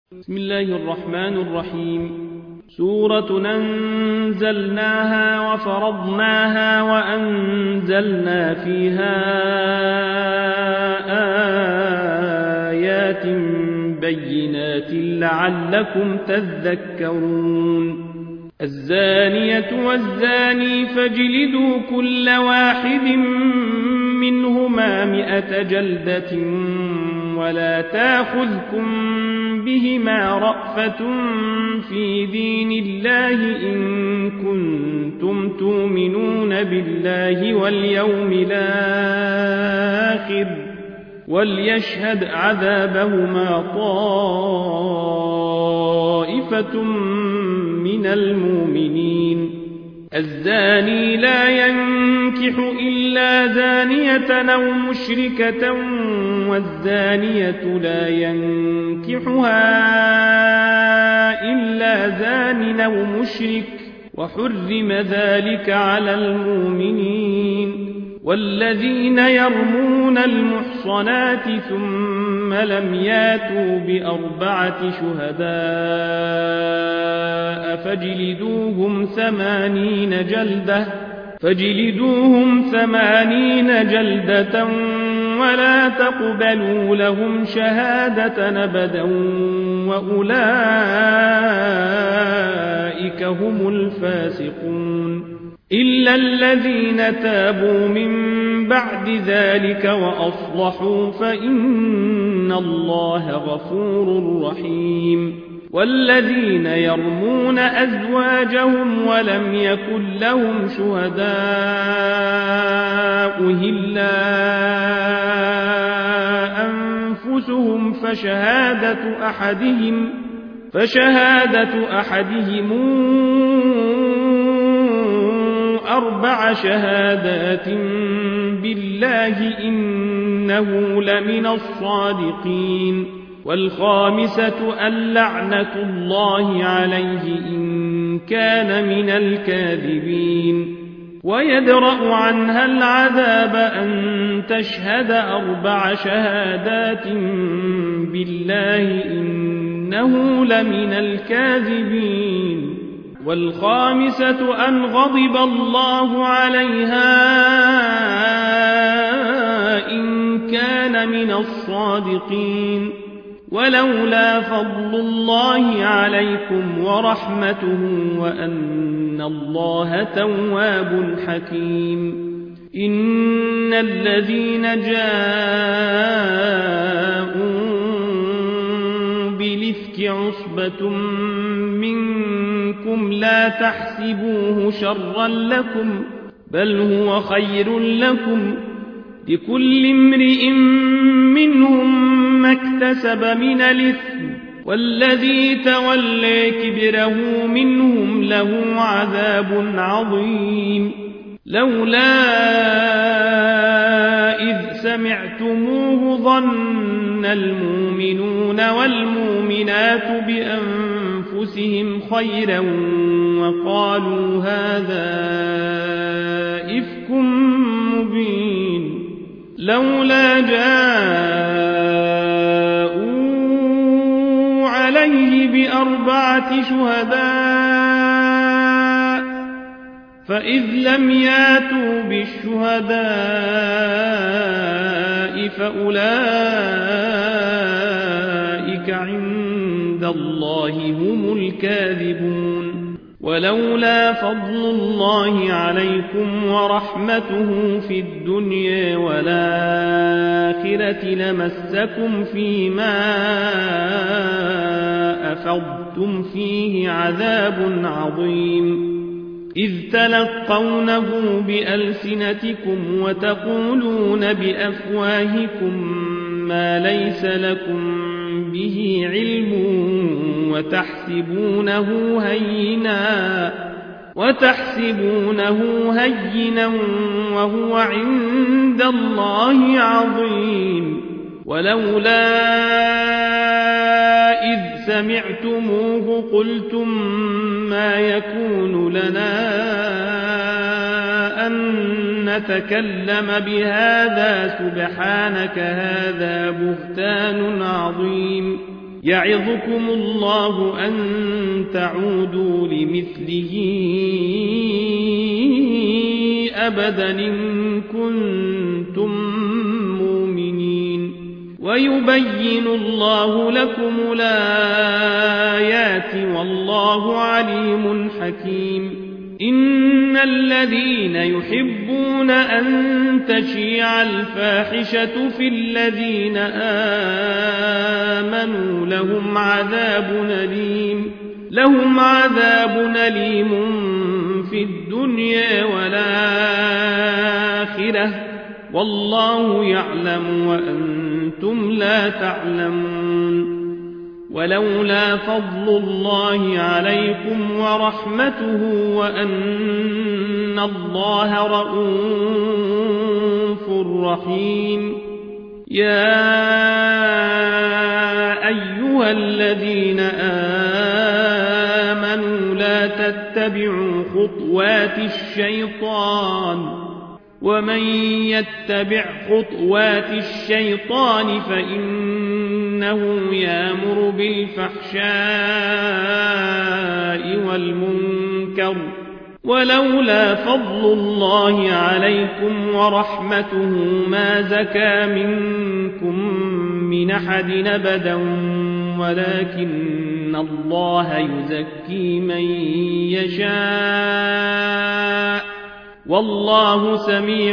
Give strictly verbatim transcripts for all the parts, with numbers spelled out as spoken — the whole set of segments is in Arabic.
بسم الله الرحمن الرحيم. سورة أنزلناها وفرضناها وأنزلنا فيها آيات بينات لعلكم تذكرون. الزانية والزاني فاجلدوا كل واحد منهما مئة جلدة ولا تأخذكم بهما رأفة في دين الله إن كنتم تؤمنون بالله واليوم الآخر وليشهد عذابهما طائفة من المؤمنين. الزاني لا ينكح إلا زانية أو مشركة والزانية لا ينكحها إلا زان أو مشرك وحرم ذلك على المؤمنين. والذين يرمون المحصنات ثم لم ياتوا بأربعة شهداء فاجلدوهم ثمانين جلدة فاجلدوهم ثمانين جلدة ولا تقبلوا لهم شهادة أبدا وأولئك هم الفاسقون. إلا الذين تابوا من بعد ذلك وأصلحوا فإن الله غفور رحيم. والذين يرمون أزواجهم ولم يكن لهم شهداء إلا أنفسهم فشهادة أحدهم فشهادة أحدهم أربع شهادات بالله إنه لمن الصادقين. والخامسة اللعنة الله عليه إن كان من الكاذبين. ويدرأ عنها العذاب أن تشهد أربع شهادات بالله إنه لمن الكاذبين. والخامسة أن غضب الله عليها إن كان من الصادقين. ولولا فضل الله عليكم ورحمته وأن الله تواب حكيم. إن الذين جاءوا بالإفك عصبة منكم لا تحسبوه شرا لكم بل هو خير لكم لكل امرئ منهم ما اكتسب من الإثم والذي تولى كبره منهم له عذاب عظيم. لولا إذ سمعتموه ظن المؤمنون والمؤمنات بأنفسهم خيرا وقالوا هذا إفك مبين. لولا جاءوا عليه بأربعة شهداء فإذ لم ياتوا بالشهداء فأولئك عند الله هم الكاذبون. ولولا فضل الله عليكم ورحمته في الدنيا والآخرة لمسكم فيما أفضتم فيه عذاب عظيم. إذ تلقونه بألسنتكم وتقولون بأفواهكم ما ليس لكم به علم وتحسبونه هينا وتحسبونه هينا وهو عند الله عظيم. ولولا إذ سمعتموه قلتم ما يكون لنا أن نتكلم بهذا سبحانك هذا بهتان عظيم. يعظكم الله أن تعودوا لمثله أبدا إن كنتم مؤمنين ويبين الله لكم الآيات والله عليم حكيم إن الذين يحبون أن تشيع الفاحشة في الذين آمنوا لهم عذاب أليم لهم عذاب أليم في الدنيا والآخرة والله يعلم وأنتم لا تعلمون ولولا فضل الله عليكم ورحمته وأن الله رؤوف رحيم يا أيها الذين آمنوا لا تتبعوا خطوات الشيطان ومن يتبع خطوات الشيطان فإنه يأمر بالفحشاء والمنكر ولولا فضل الله عليكم ورحمته ما زكى منكم من أحد أبدا ولكن الله يزكي من يشاء والله سميع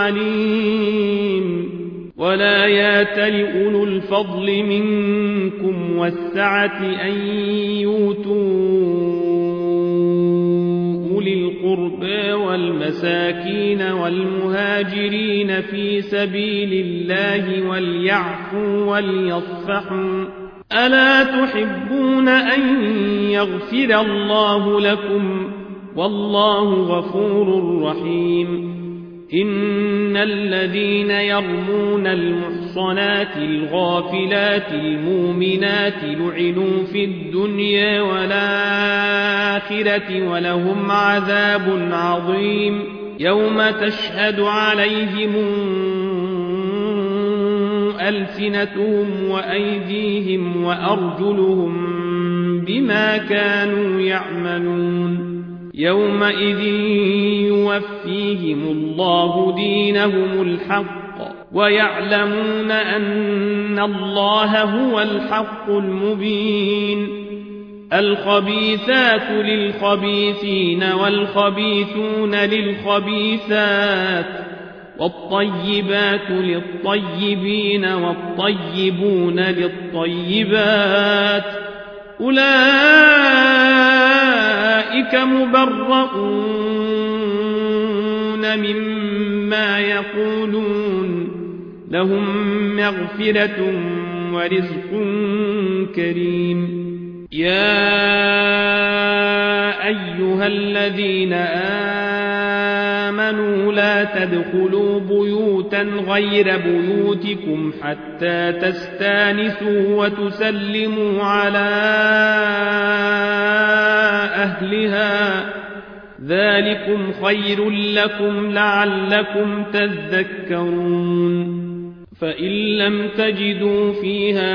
عليم ولا يأتل أولو الفضل منكم والسعة أن يؤتوا أولي القربى والمساكين والمهاجرين في سبيل الله وليعفوا وليصفحوا ألا تحبون أن يغفر الله لكم والله غفور رحيم إن الذين يرمون المحصنات الغافلات المؤمنات لعنوا في الدنيا والآخرة ولهم عذاب عظيم يوم تشهد عليهم ألسنتهم وأيديهم وأرجلهم بما كانوا يعملون يومئذ يوفيهم الله دينهم الحق ويعلمون أن الله هو الحق المبين الخبيثات للخبيثين والخبيثون للخبيثات والطيبات للطيبين والطيبون للطيبات أولئك مبرؤون مما يقولون لهم مغفرة ورزق كريم يا أيها الذين آمنوا لا تدخلوا بيوتا غير بيوتكم حتى تستانسوا وتسلموا على أهلها ذلكم خير لكم لعلكم تذكرون فإن لم تجدوا فيها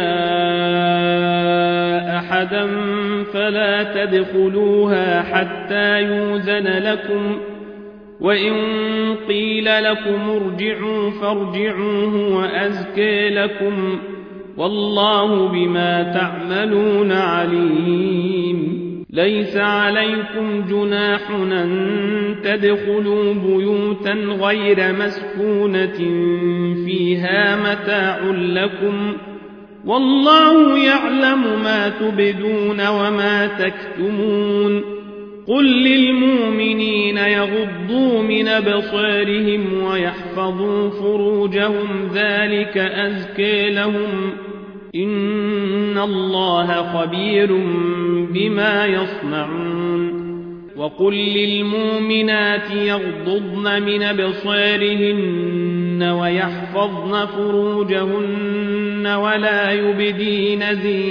أحدا فلا تدخلوها حتى يؤذن لكم وإن قيل لكم ارجعوا فارجعوا هو أزكى لكم والله بما تعملون عليم ليس عليكم جناح أن تدخلوا بيوتا غير مسكونة فيها متاع لكم والله يعلم ما تبدون وما تكتمون قل للمؤمنين يغضوا من أبصارهم ويحفظوا فروجهم ذلك أزكى لهم إن الله خبير بما يصنعون وقل للمؤمنات يغضضن من أبصارهن ويحفظن فروجهن ولا يبدين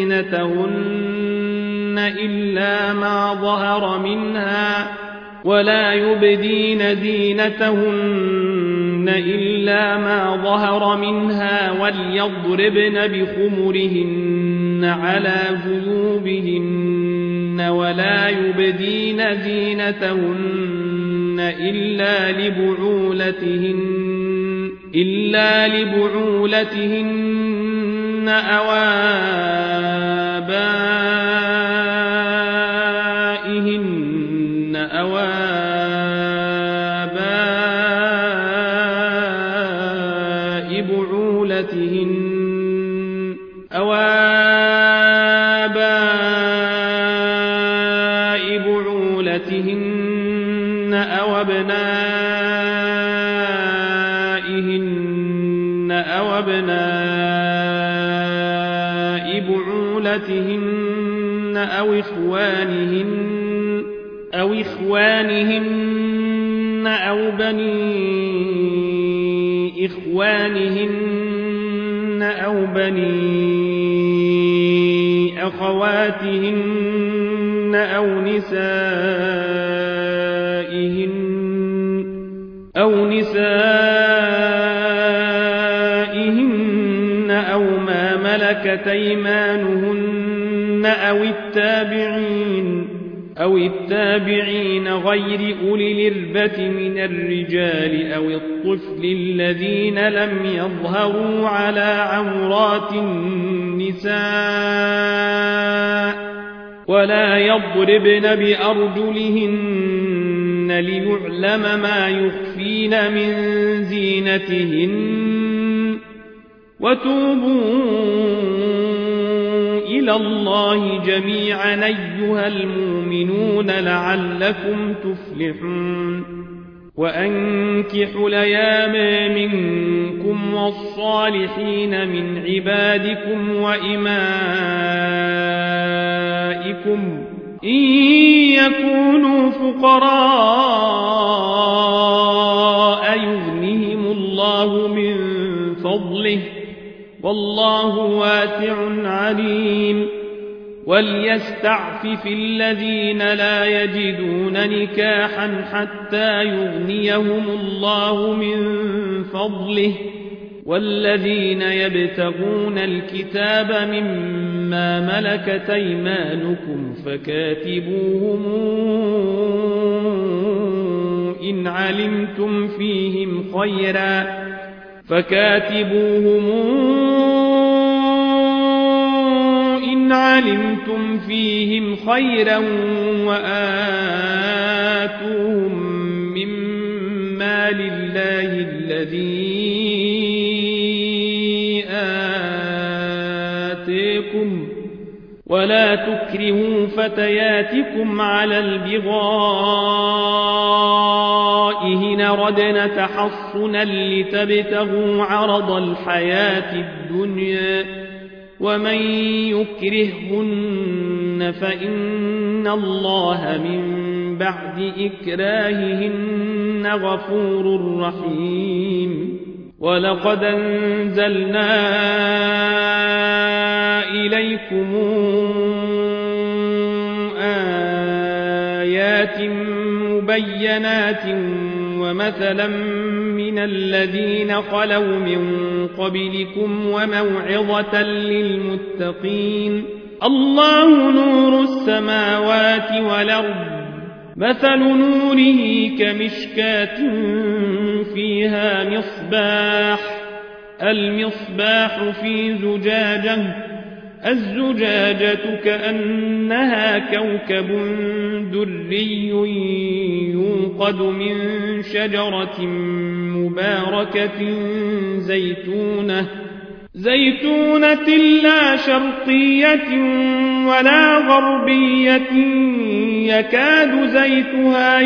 زينتهن إلا ما ظهر منها ولا يبدين زينتهن إلا ما ظهر منها وليضربن بخمرهن على جيوبهن ولا يبدين زينتهن إلا لبعولتهن إلا لبعولتهن أو آبائهن أو آباء بعولتهن أو آباء بعولتهن أو أبنائهن أو أبناء بعولتهن أو إخوانهن أو إخوانهن أو بني إخوانهن أو بني أخواتهن أو نسائهن أو نسائهن أو ما ملكت أيمانهن أو التابعين أو التابعين غير أولي الإربة من الرجال أو الطفل الذين لم يظهروا على عورات النساء ولا يضربن بأرجلهن ليعلم ما يخفين من زينتهن وتوبوا إلى الله جميعا أيها المؤمنون لعلكم تفلحون وأنكحوا الأيام منكم والصالحين من عبادكم وإمائكم إن يكونوا فقراء يغنهم الله من فضله والله واسع عليم وليستعفف الذين لا يجدون نكاحا حتى يغنيهم الله من فضله والذين يبتغون الكتاب مما ملكت أيمانكم فكاتبوهم إن علمتم فيهم خيرا فكاتبوهم إن علمتم فيهم خيرا وآتوهم مما لله الذي آتيكم ولا تكرهوا فتياتكم على البغاء إن ردنا تحصنا لتبتغوا عرض الحياة الدنيا ومن يكرههن فإن الله من بعد إكراههن غفور رحيم ولقد أنزلنا إليكم آيات مبينات ومثلا من الذين خلوا من قبلكم وموعظة للمتقين الله نور السماوات والأرض مثل نوره كمشكاة فيها مصباح المصباح في زجاجة الزجاجة كأنها كوكب دري يوقد من شجرة مباركة زيتونة زيتونة لا شرقية ولا غربية يكاد زيتها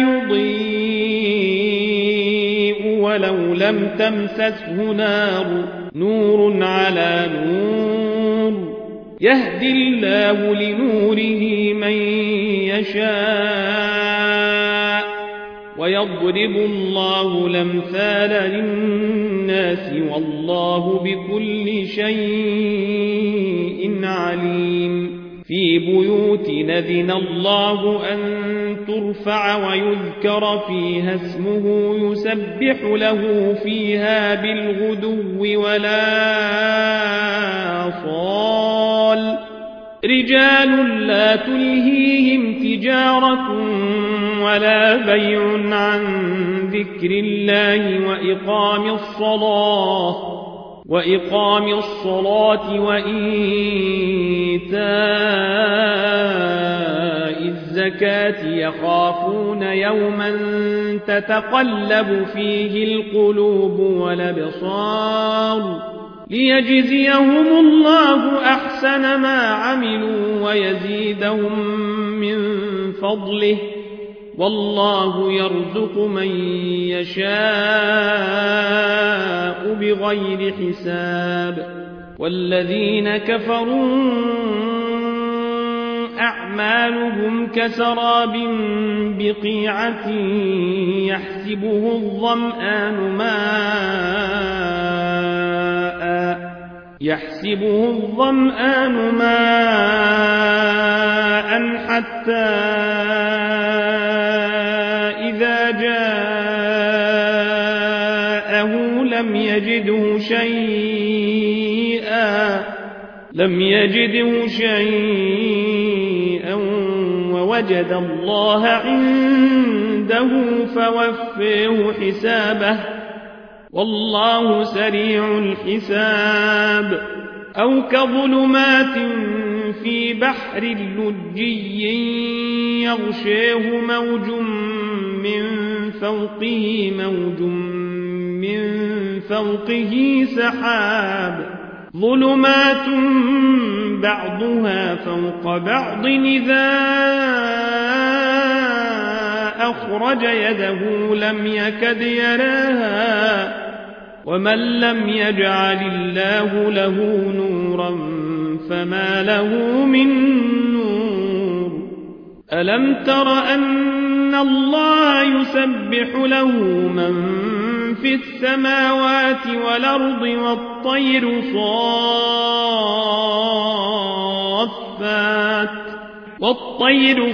يضيء ولو لم تمسسه نار نور على نور يهدي الله لنوره من يشاء ويضرب الله الأمثال للناس والله بكل شيء عليم في بيوت نذن الله أن ترفع ويذكر فيها اسمه يسبح له فيها بالغدو ولا صال رجال لا تلهيهم تجارة ولا بيع عن ذكر الله وإقام الصلاة وإقام الصلاة وإيتاء الزكاة يخافون يوما تتقلب فيه القلوب والأبصار ليجزيهم الله أحسن ما عملوا ويزيدهم من فضله والله يرزق من يشاء بغير حساب. والذين كفروا أعمالهم كسراب بقيعة يحسبه الظمآن ماء يحسبه الظمآن ماء حتى إذا جاءه لم يجده شيئا لم يجده شيئا ووجد الله عنده فوفيه حسابه والله سريع الحساب. أو كظلمات في بحر لجي يغشيه موج من فوقه موج من فوقه سحاب ظلمات بعضها فوق بعض إذا أخرج يده لم يكد يراها ومن لم يجعل الله له نورا فما له من نور. ألم تر أن الله يسبح له من في السماوات والأرض والطير صافات والطير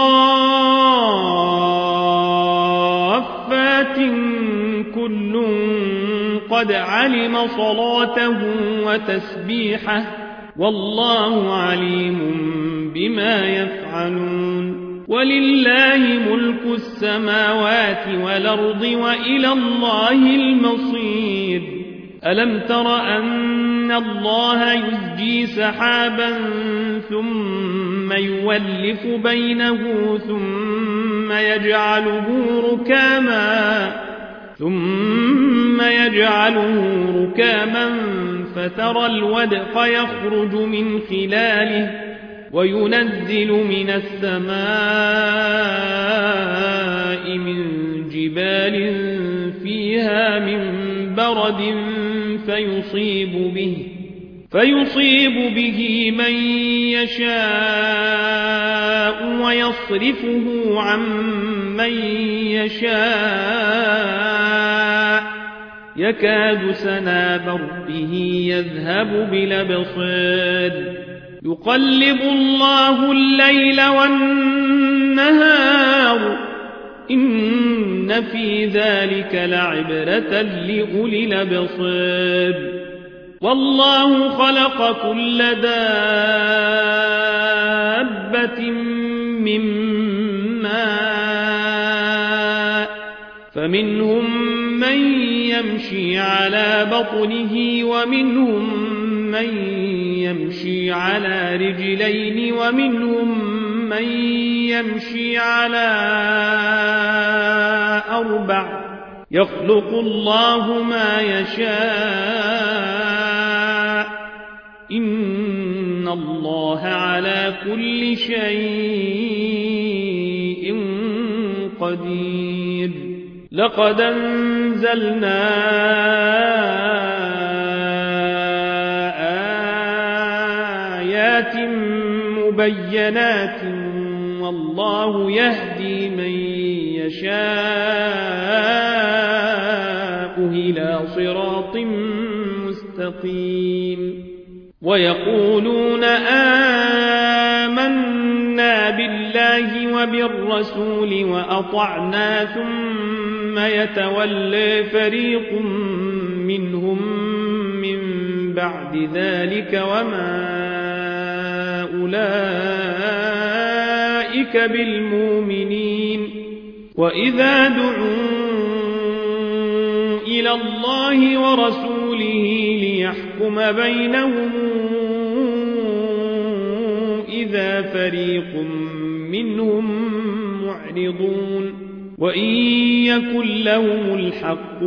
صافات كل قد علم صلاته وتسبيحه والله عليم بما يفعلون. ولله ملك السماوات والأرض وإلى الله المصير. ألم تر أن الله يزجي سحابا ثم يولف بينه ثم يجعله ركاما ثم يجعله ركاما فترى الودق يخرج من خلاله وينزل من السماء من جبال فيها من برد فيصيب به فيصيب به من يشاء ويصرفه عن من يشاء يكاد سنا برقه يذهب بالأبصار يقلب الله الليل والنهار إن في ذلك لعبرة لأولي الأبصار. والله خلق كل دابة من ماء فمنهم من يمشي على بطنه ومنهم من يمشي على رجلين ومنهم من يمشي على أربع يخلق الله ما يشاء إن الله على كل شيء قدير. لقد أنزلنا آيات مبينات والله يهدي من يشاء إلى صراط مستقيم. ويقولون آمنا بالله وبالرسول وأطعنا ثم يتولى فريق منهم من بعد ذلك وما أولئك بالمؤمنين وإذا دعوا إلى الله ورسوله ليحكم بينهم إذا فريق منهم معرضون وإن يكن لهم الحق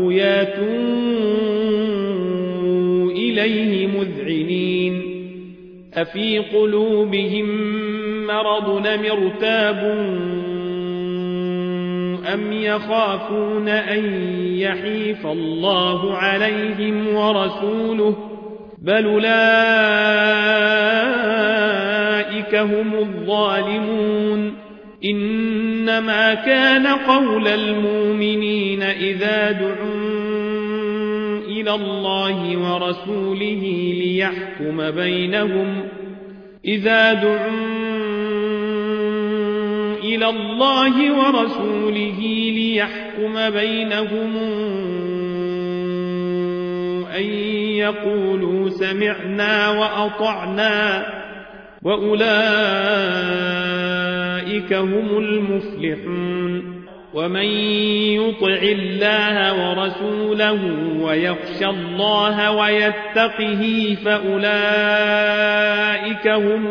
ياتوا إليه مذعنين أفي قلوبهم مرض أم ارتابوا أم يخافون أن يحيف الله عليهم ورسوله بل أولئك هم الظالمون إنما كان قول المؤمنين إذا دعوا إلى الله ورسوله ليحكم بينهم إذا دعوا إلى الله ورسوله ليحكم بينهم أن يقولوا سمعنا وأطعنا وأولئك هم المفلحون ومن يطع الله ورسوله ويخشى الله ويتقه فأولئك هم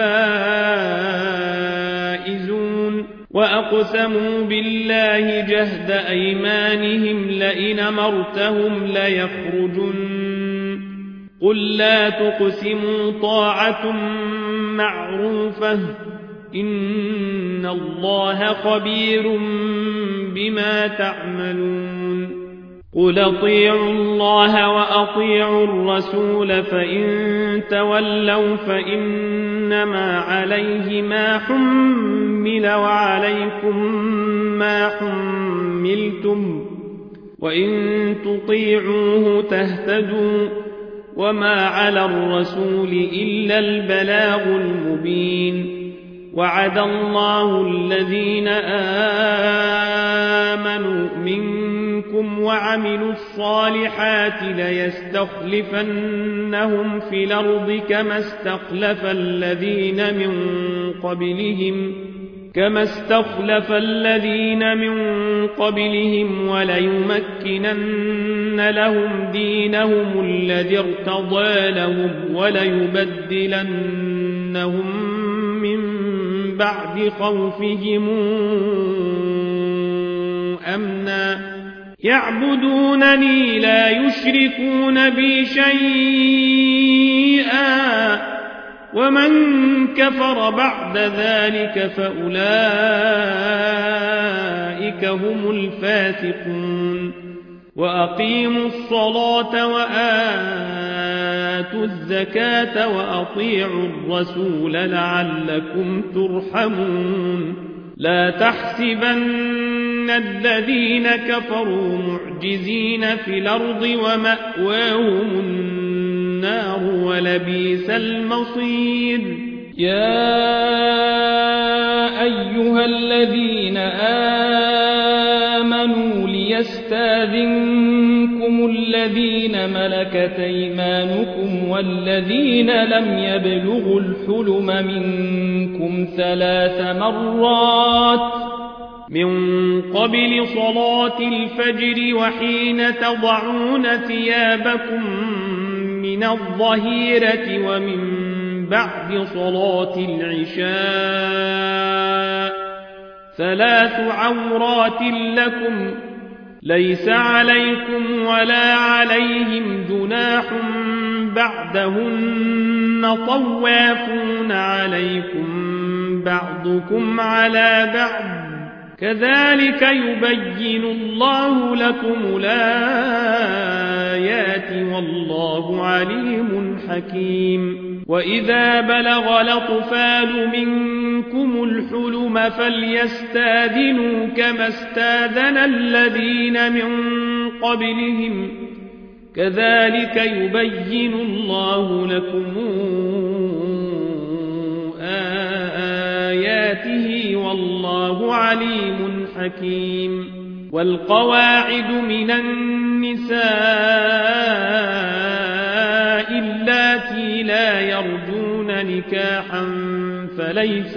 الفائزون وأقسموا بالله جهد أيمانهم لئن أمرتهم ليخرجن قل لا تقسموا طاعة معروفة إن الله خبير بما تعملون قل اطيعوا الله وأطيعوا الرسول فإن تولوا فإنما عليه ما حمل وعليكم ما حملتم وإن تطيعوه تهتدوا وما على الرسول إلا البلاغ المبين وعد الله الذين آمنوا منكم وعملوا الصالحات ليستخلفنهم في الأرض كما استخلف الذين من قبلهم كما استخلف الذين من قبلهم وليمكنن لهم دينهم الذي ارتضى لهم وليبدلنهم من بعد خوفهم أمنا يعبدونني لا يشركون بي شيئا ومن كفر بعد ذلك فأولئك هم الفاسقون وأقيموا الصلاة وآتوا الزكاة وأطيعوا الرسول لعلكم ترحمون لا تحسبن الذين كفروا معجزين في الأرض ومأواهم النار ولبئس المصير يا أيها الذين آمنوا ليستاذنكم الذين ملكت أيمانكم والذين لم يبلغوا الحلم منكم ثلاث مرات من قبل صلاة الفجر وحين تضعون ثيابكم من الظهيرة ومن بعد صلاة العشاء ثلاث عورات لكم ليس عليكم ولا عليهم جناح بعدهن طوافون عليكم بعضكم على بعض كذلك يبين الله لكم الآيات والله عليم حكيم وإذا بلغ الأطفال منكم الحلم فليستاذنوا كما استاذن الذين من قبلهم كذلك يبين الله لكم آياته والله عليم حكيم والقواعد من النساء اللاتي لا يرجون نكاحا فليس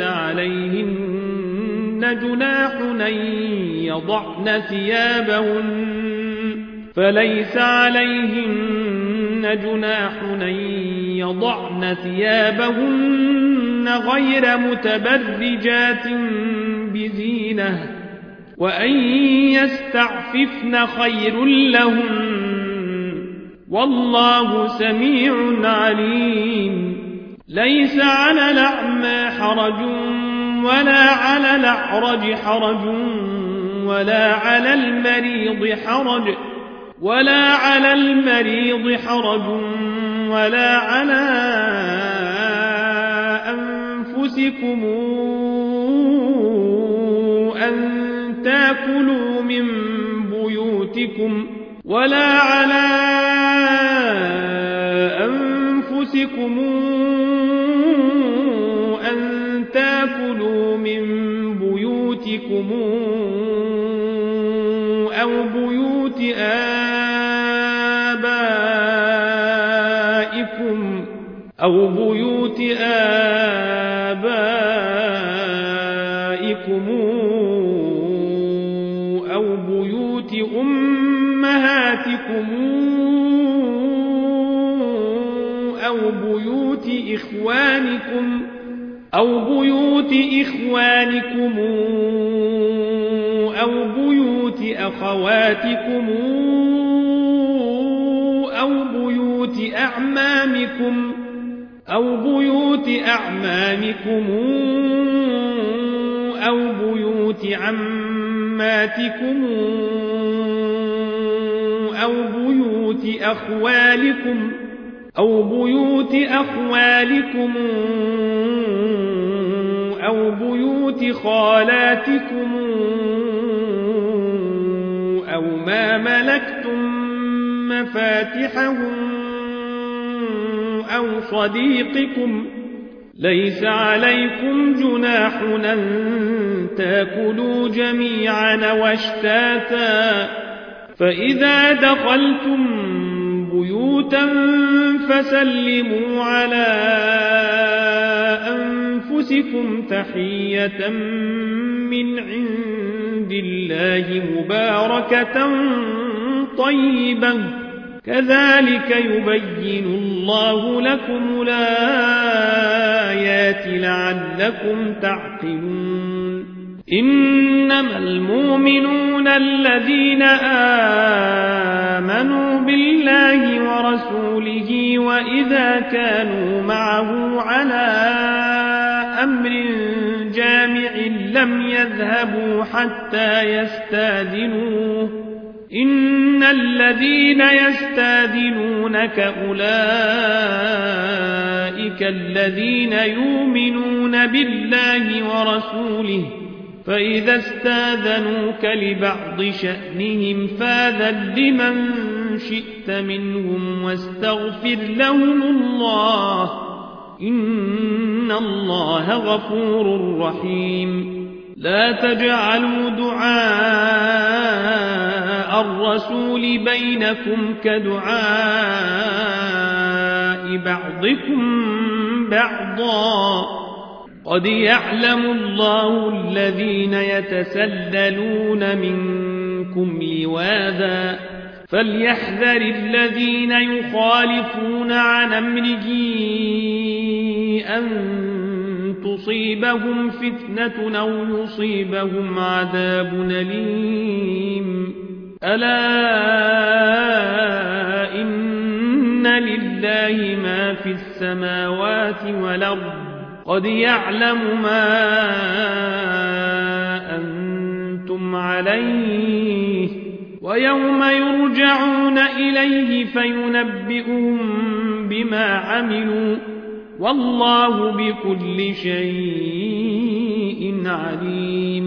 عليهن جناح أن يضعن ثيابهن فليس عليهن جناح أن يضعن ثيابهن غير متبرجات بزينة وأن يستعففن خير لهن والله سميع عليم. ليس على الأعمى حرج ولا على الأعرج حرج ولا على المريض حرج ولا على المريض حرج ولا على أنفسكم أن تأكلوا من بيوتكم ولا على أنفسكم أن تأكلوا من بيوتكم أو بيوت آبائكم أو بيوت آبائكم أو بيوت أمهاتكم أو بيوت إخوانكم أو بيوت إخوانكم أو بيوت أخواتكم أو بيوت أعمامكم أو بيوت أعمامكم أو بيوت عماتكم أو بيوت أخوالكم أو بيوت أخوالكم أو بيوت خالاتكم أو ما ملكتم مفاتحه أو صديقكم ليس عليكم جناح أن تأكلوا جميعا واشتاتا فإذا دخلتم بيوتا فسلموا على أنفسكم تحية من عند الله مباركة طيبة كذلك يبين الله لكم الآيات لعلكم تعقلون. إنما المؤمنون الذين آمنوا بالله ورسوله وإذا كانوا معه على أمر جامع لم يذهبوا حتى يستاذنوه إن الذين يستاذنونك أولئك الذين يؤمنون بالله ورسوله فإذا استاذنوك لبعض شأنهم فاذن لمن شئت منهم واستغفر لهم الله إن الله غفور رحيم. لا تجعلوا دعاء الرسول بينكم كدعاء بعضكم بعضا قد يعلم الله الذين يتسللون منكم لواذا فليحذر الذين يخالفون عن أمره أن تصيبهم فتنة أو يصيبهم عذاب أليم. ألا إن لله ما في السماوات والأرض قد يعلم ما أنتم عليه ويوم يرجعون إليه فينبئهم بما عملوا والله بكل شيء عليم.